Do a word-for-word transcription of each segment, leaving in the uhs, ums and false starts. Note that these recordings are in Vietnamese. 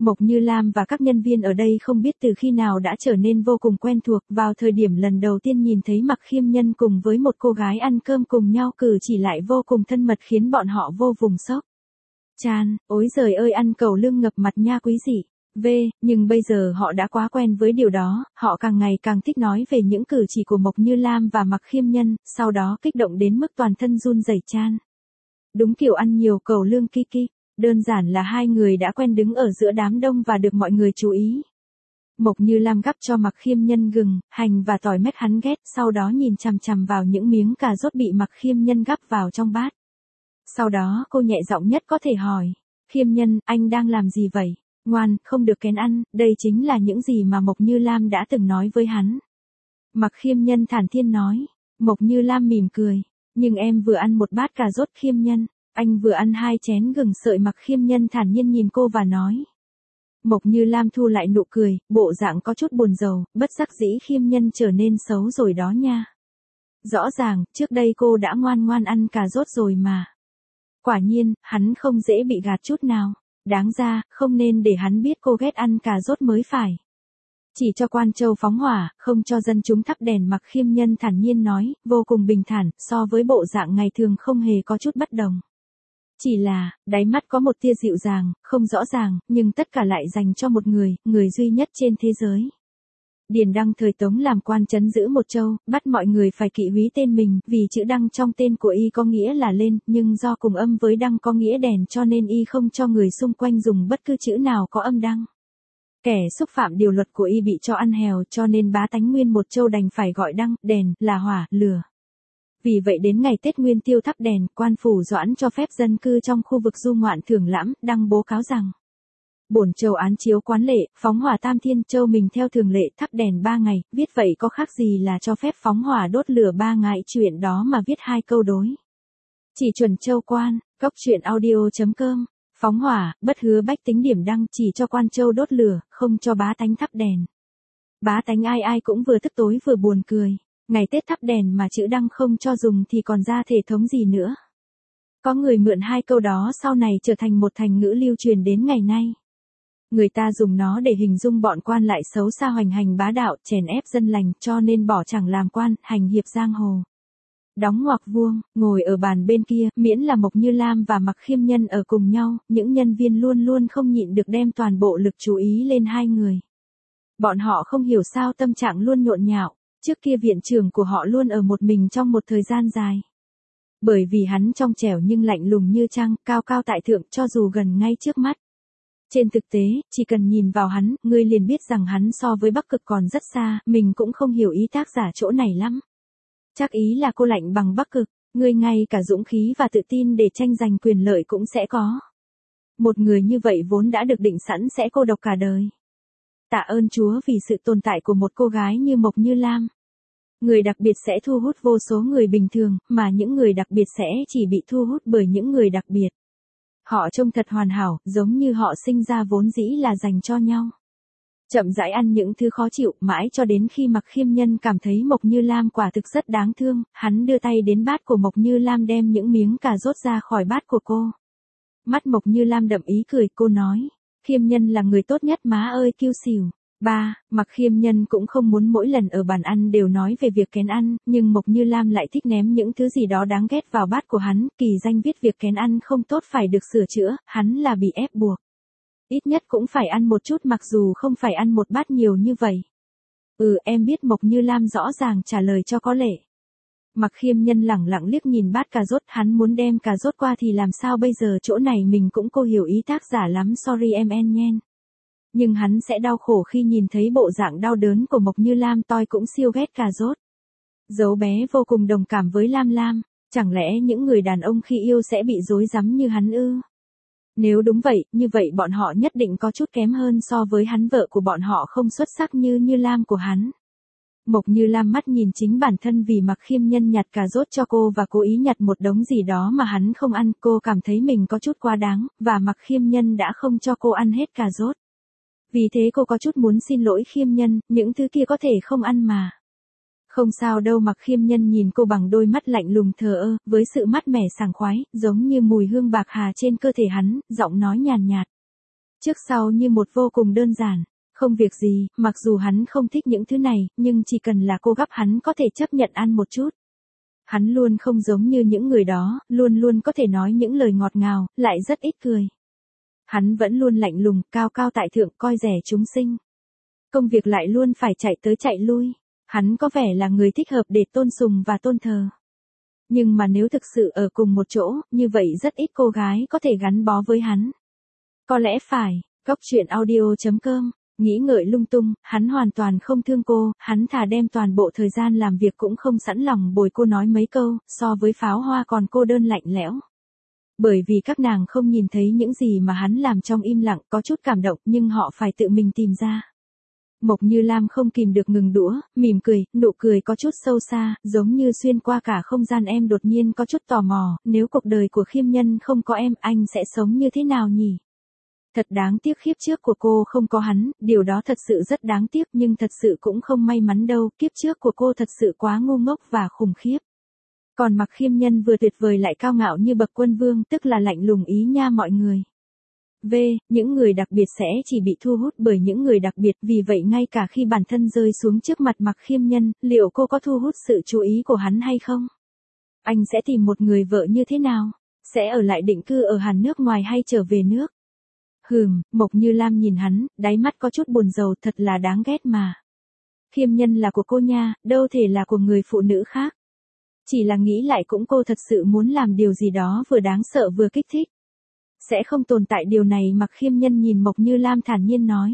Mộc Như Lam và các nhân viên ở đây không biết từ khi nào đã trở nên vô cùng quen thuộc, vào thời điểm lần đầu tiên nhìn thấy Mặc Khiêm Nhân cùng với một cô gái ăn cơm cùng nhau cử chỉ lại vô cùng thân mật khiến bọn họ vô vùng sốc. Chan, ối giời ơi ăn cầu lương ngập mặt nha quý dị. V, nhưng bây giờ họ đã quá quen với điều đó, họ càng ngày càng thích nói về những cử chỉ của Mộc Như Lam và Mặc Khiêm Nhân, sau đó kích động đến mức toàn thân run rẩy. Chan. Đúng kiểu ăn nhiều cầu lương Kiki. Đơn giản là hai người đã quen đứng ở giữa đám đông và được mọi người chú ý. Mộc Như Lam gắp cho Mặc Khiêm Nhân gừng, hành và tỏi mét hắn ghét, sau đó nhìn chằm chằm vào những miếng cà rốt bị Mặc Khiêm Nhân gắp vào trong bát. Sau đó cô nhẹ giọng nhất có thể hỏi, Khiêm Nhân, anh đang làm gì vậy? Ngoan, không được kén ăn, đây chính là những gì mà Mộc Như Lam đã từng nói với hắn. Mặc Khiêm Nhân thản nhiên nói. Mộc Như Lam mỉm cười, nhưng em vừa ăn một bát cà rốt Khiêm Nhân. Anh vừa ăn hai chén gừng sợi. Mặc Khiêm Nhân thản nhiên nhìn cô và nói. Mộc Như Lam thu lại nụ cười, bộ dạng có chút buồn rầu, bất đắc dĩ Khiêm Nhân trở nên xấu rồi đó nha. Rõ ràng, trước đây cô đã ngoan ngoan ăn cà rốt rồi mà. Quả nhiên, hắn không dễ bị gạt chút nào. Đáng ra, không nên để hắn biết cô ghét ăn cà rốt mới phải. Chỉ cho Quan Châu phóng hỏa, không cho dân chúng thắp đèn. Mặc Khiêm Nhân thản nhiên nói, vô cùng bình thản, so với bộ dạng ngày thường không hề có chút bất đồng. Chỉ là, đáy mắt có một tia dịu dàng, không rõ ràng, nhưng tất cả lại dành cho một người, người duy nhất trên thế giới. Điền Đăng thời Tống làm quan trấn giữ một châu, bắt mọi người phải kỵ húy tên mình, vì chữ Đăng trong tên của y có nghĩa là lên, nhưng do cùng âm với Đăng có nghĩa đèn cho nên y không cho người xung quanh dùng bất cứ chữ nào có âm Đăng. Kẻ xúc phạm điều luật của y bị cho ăn hèo cho nên bá tánh nguyên một châu đành phải gọi Đăng, đèn, là hỏa, lửa. Vì vậy đến ngày Tết Nguyên Tiêu thắp đèn, quan phủ Doãn cho phép dân cư trong khu vực du ngoạn thưởng lãm, đăng bố cáo rằng bổn châu án chiếu quán lệ, phóng hỏa tam thiên, châu mình theo thường lệ thắp đèn ba ngày, viết vậy có khác gì là cho phép phóng hỏa đốt lửa ba ngày, chuyện đó mà viết hai câu đối. Chỉ chuẩn châu quan, góc truyện audio chấm com, phóng hỏa, bất hứa bách tính điểm đăng, chỉ cho quan châu đốt lửa, không cho bá tánh thắp đèn. Bá tánh ai ai cũng vừa tức tối vừa buồn cười. Ngày Tết thắp đèn mà chữ Đăng không cho dùng thì còn ra thể thống gì nữa. Có người mượn hai câu đó sau này trở thành một thành ngữ lưu truyền đến ngày nay. Người ta dùng nó để hình dung bọn quan lại xấu xa hoành hành bá đạo, chèn ép dân lành cho nên bỏ chẳng làm quan, hành hiệp giang hồ. Đóng ngoặc vuông, ngồi ở bàn bên kia, miễn là Mộc Như Lam và Mặc Khiêm Nhân ở cùng nhau, những nhân viên luôn luôn không nhịn được đem toàn bộ lực chú ý lên hai người. Bọn họ không hiểu sao tâm trạng luôn nhộn nhạo. Trước kia viện trưởng của họ luôn ở một mình trong một thời gian dài. Bởi vì hắn trong trẻo nhưng lạnh lùng như trăng, cao cao tại thượng cho dù gần ngay trước mắt. Trên thực tế, chỉ cần nhìn vào hắn, ngươi liền biết rằng hắn so với Bắc Cực còn rất xa, mình cũng không hiểu ý tác giả chỗ này lắm. Chắc ý là cô lạnh bằng Bắc Cực, ngươi ngay cả dũng khí và tự tin để tranh giành quyền lợi cũng sẽ có. Một người như vậy vốn đã được định sẵn sẽ cô độc cả đời. Tạ ơn Chúa vì sự tồn tại của một cô gái như Mộc Như Lam. Người đặc biệt sẽ thu hút vô số người bình thường, mà những người đặc biệt sẽ chỉ bị thu hút bởi những người đặc biệt. Họ trông thật hoàn hảo, giống như họ sinh ra vốn dĩ là dành cho nhau. Chậm rãi ăn những thứ khó chịu, mãi cho đến khi Mặc Khiêm Nhân cảm thấy Mộc Như Lam quả thực rất đáng thương, hắn đưa tay đến bát của Mộc Như Lam đem những miếng cà rốt ra khỏi bát của cô. Mắt Mộc Như Lam đậm ý cười, cô nói. Khiêm Nhân là người tốt nhất má ơi kiêu xỉu. Ba, Mặc Khiêm Nhân cũng không muốn mỗi lần ở bàn ăn đều nói về việc kén ăn, nhưng Mộc Như Lam lại thích ném những thứ gì đó đáng ghét vào bát của hắn, kỳ danh viết việc kén ăn không tốt phải được sửa chữa, hắn là bị ép buộc. Ít nhất cũng phải ăn một chút mặc dù không phải ăn một bát nhiều như vậy. Ừ em biết. Mộc Như Lam rõ ràng trả lời cho có lệ. Mặc Khiêm Nhân lẳng lặng liếc nhìn bát cà rốt, hắn muốn đem cà rốt qua thì làm sao bây giờ, chỗ này mình cũng cô hiểu ý tác giả lắm, sorry em en nhen. Nhưng hắn sẽ đau khổ khi nhìn thấy bộ dạng đau đớn của Mộc Như Lam, tôi cũng siêu ghét cà rốt. Dấu bé vô cùng đồng cảm với Lam Lam, chẳng lẽ những người đàn ông khi yêu sẽ bị rối rắm như hắn ư? Nếu đúng vậy, như vậy bọn họ nhất định có chút kém hơn so với hắn, vợ của bọn họ không xuất sắc như Như Lam của hắn. Mộc Như Lam mắt nhìn chính bản thân vì Mặc Khiêm Nhân nhặt cà rốt cho cô và cố ý nhặt một đống gì đó mà hắn không ăn, cô cảm thấy mình có chút quá đáng, và Mặc Khiêm Nhân đã không cho cô ăn hết cà rốt. Vì thế cô có chút muốn xin lỗi Khiêm Nhân, những thứ kia có thể không ăn mà. Không sao đâu. Mặc Khiêm Nhân nhìn cô bằng đôi mắt lạnh lùng thờ ơ, với sự mát mẻ sảng khoái, giống như mùi hương bạc hà trên cơ thể hắn, giọng nói nhàn nhạt. Trước sau như một vô cùng đơn giản. Không việc gì, mặc dù hắn không thích những thứ này, nhưng chỉ cần là cô gắp hắn có thể chấp nhận ăn một chút. Hắn luôn không giống như những người đó, luôn luôn có thể nói những lời ngọt ngào, lại rất ít cười. Hắn vẫn luôn lạnh lùng, cao cao tại thượng, coi rẻ chúng sinh. Công việc lại luôn phải chạy tới chạy lui. Hắn có vẻ là người thích hợp để tôn sùng và tôn thờ. Nhưng mà nếu thực sự ở cùng một chỗ, như vậy rất ít cô gái có thể gắn bó với hắn. Có lẽ phải, Cốc truyện audio chấm com. Nghĩ ngợi lung tung, hắn hoàn toàn không thương cô, hắn thà đem toàn bộ thời gian làm việc cũng không sẵn lòng bồi cô nói mấy câu, so với pháo hoa còn cô đơn lạnh lẽo. Bởi vì các nàng không nhìn thấy những gì mà hắn làm trong im lặng, có chút cảm động nhưng họ phải tự mình tìm ra. Mộc Như Lam không kìm được ngừng đũa, mỉm cười, nụ cười có chút sâu xa, giống như xuyên qua cả không gian. Em đột nhiên có chút tò mò, nếu cuộc đời của Khiêm Nhân không có em, anh sẽ sống như thế nào nhỉ? Thật đáng tiếc kiếp trước của cô không có hắn, điều đó thật sự rất đáng tiếc nhưng thật sự cũng không may mắn đâu, kiếp trước của cô thật sự quá ngu ngốc và khủng khiếp. Còn Mạc Khiêm Nhân vừa tuyệt vời lại cao ngạo như bậc quân vương, tức là lạnh lùng ý nha mọi người. V. Những người đặc biệt sẽ chỉ bị thu hút bởi những người đặc biệt, vì vậy ngay cả khi bản thân rơi xuống trước mặt Mạc Khiêm Nhân, liệu cô có thu hút sự chú ý của hắn hay không? Anh sẽ tìm một người vợ như thế nào? Sẽ ở lại định cư ở Hàn nước ngoài hay trở về nước? Hừm, Mộc Như Lam nhìn hắn, đáy mắt có chút buồn rầu, thật là đáng ghét mà. Khiêm Nhân là của cô nha, đâu thể là của người phụ nữ khác. Chỉ là nghĩ lại cũng cô thật sự muốn làm điều gì đó vừa đáng sợ vừa kích thích. Sẽ không tồn tại điều này. Mạc Khiêm Nhân nhìn Mộc Như Lam thản nhiên nói.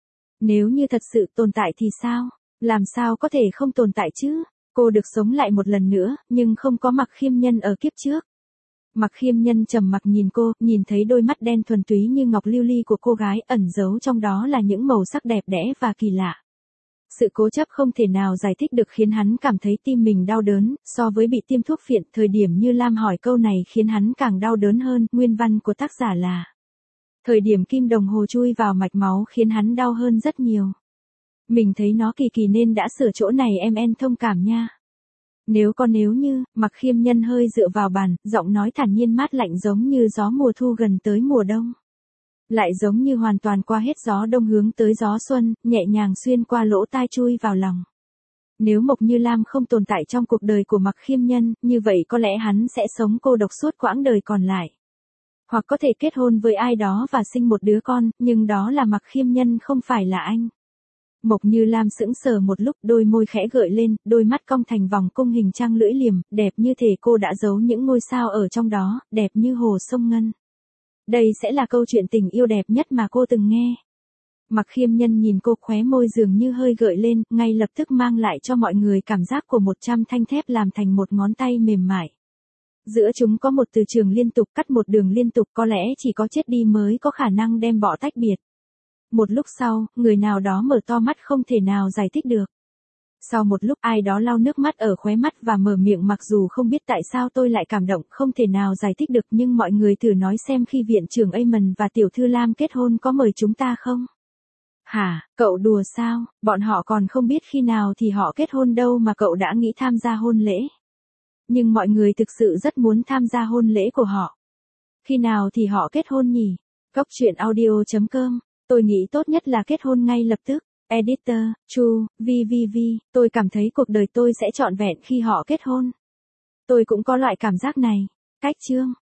Nếu như thật sự tồn tại thì sao? Làm sao có thể không tồn tại chứ? Cô được sống lại một lần nữa, nhưng không có Mạc Khiêm Nhân ở kiếp trước. Mạc Khiêm Nhân trầm mặc nhìn cô, nhìn thấy đôi mắt đen thuần túy như ngọc lưu ly của cô gái, ẩn giấu trong đó là những màu sắc đẹp đẽ và kỳ lạ. Sự cố chấp không thể nào giải thích được khiến hắn cảm thấy tim mình đau đớn, so với bị tiêm thuốc phiện, thời điểm Như Lam hỏi câu này khiến hắn càng đau đớn hơn. Nguyên văn của tác giả là thời điểm kim đồng hồ chui vào mạch máu khiến hắn đau hơn rất nhiều. Mình thấy nó kỳ kỳ nên đã sửa chỗ này, em en thông cảm nha. Nếu có nếu như, Mạc Khiêm Nhân hơi dựa vào bàn, giọng nói thản nhiên mát lạnh giống như gió mùa thu gần tới mùa đông. Lại giống như hoàn toàn qua hết gió đông hướng tới gió xuân, nhẹ nhàng xuyên qua lỗ tai chui vào lòng. Nếu Mộc Như Lam không tồn tại trong cuộc đời của Mạc Khiêm Nhân, như vậy có lẽ hắn sẽ sống cô độc suốt quãng đời còn lại. Hoặc có thể kết hôn với ai đó và sinh một đứa con, nhưng đó là Mạc Khiêm Nhân, không phải là anh. Mộc Như Lam sững sờ một lúc, đôi môi khẽ gợi lên, đôi mắt cong thành vòng cung hình trăng lưỡi liềm, đẹp như thể cô đã giấu những ngôi sao ở trong đó, đẹp như hồ sông ngân. Đây sẽ là câu chuyện tình yêu đẹp nhất mà cô từng nghe. Mạc Khiêm Nhân nhìn cô, khóe môi dường như hơi gợi lên, ngay lập tức mang lại cho mọi người cảm giác của một trăm thanh thép làm thành một ngón tay mềm mại. Giữa chúng có một từ trường liên tục, cắt một đường liên tục, có lẽ chỉ có chết đi mới có khả năng đem bỏ tách biệt. Một lúc sau, người nào đó mở to mắt không thể nào giải thích được. Sau một lúc, ai đó lau nước mắt ở khóe mắt và mở miệng, mặc dù không biết tại sao tôi lại cảm động, không thể nào giải thích được, nhưng mọi người thử nói xem khi viện trưởng Amon và tiểu thư Lam kết hôn có mời chúng ta không? Hả, cậu đùa sao, bọn họ còn không biết khi nào thì họ kết hôn đâu mà cậu đã nghĩ tham gia hôn lễ. Nhưng mọi người thực sự rất muốn tham gia hôn lễ của họ. Khi nào thì họ kết hôn nhỉ? Cốc truyện audio chấm com. Tôi nghĩ tốt nhất là kết hôn ngay lập tức. Editor, Chu, vê vê vê, tôi cảm thấy cuộc đời tôi sẽ trọn vẹn khi họ kết hôn. Tôi cũng có loại cảm giác này. Cách chương.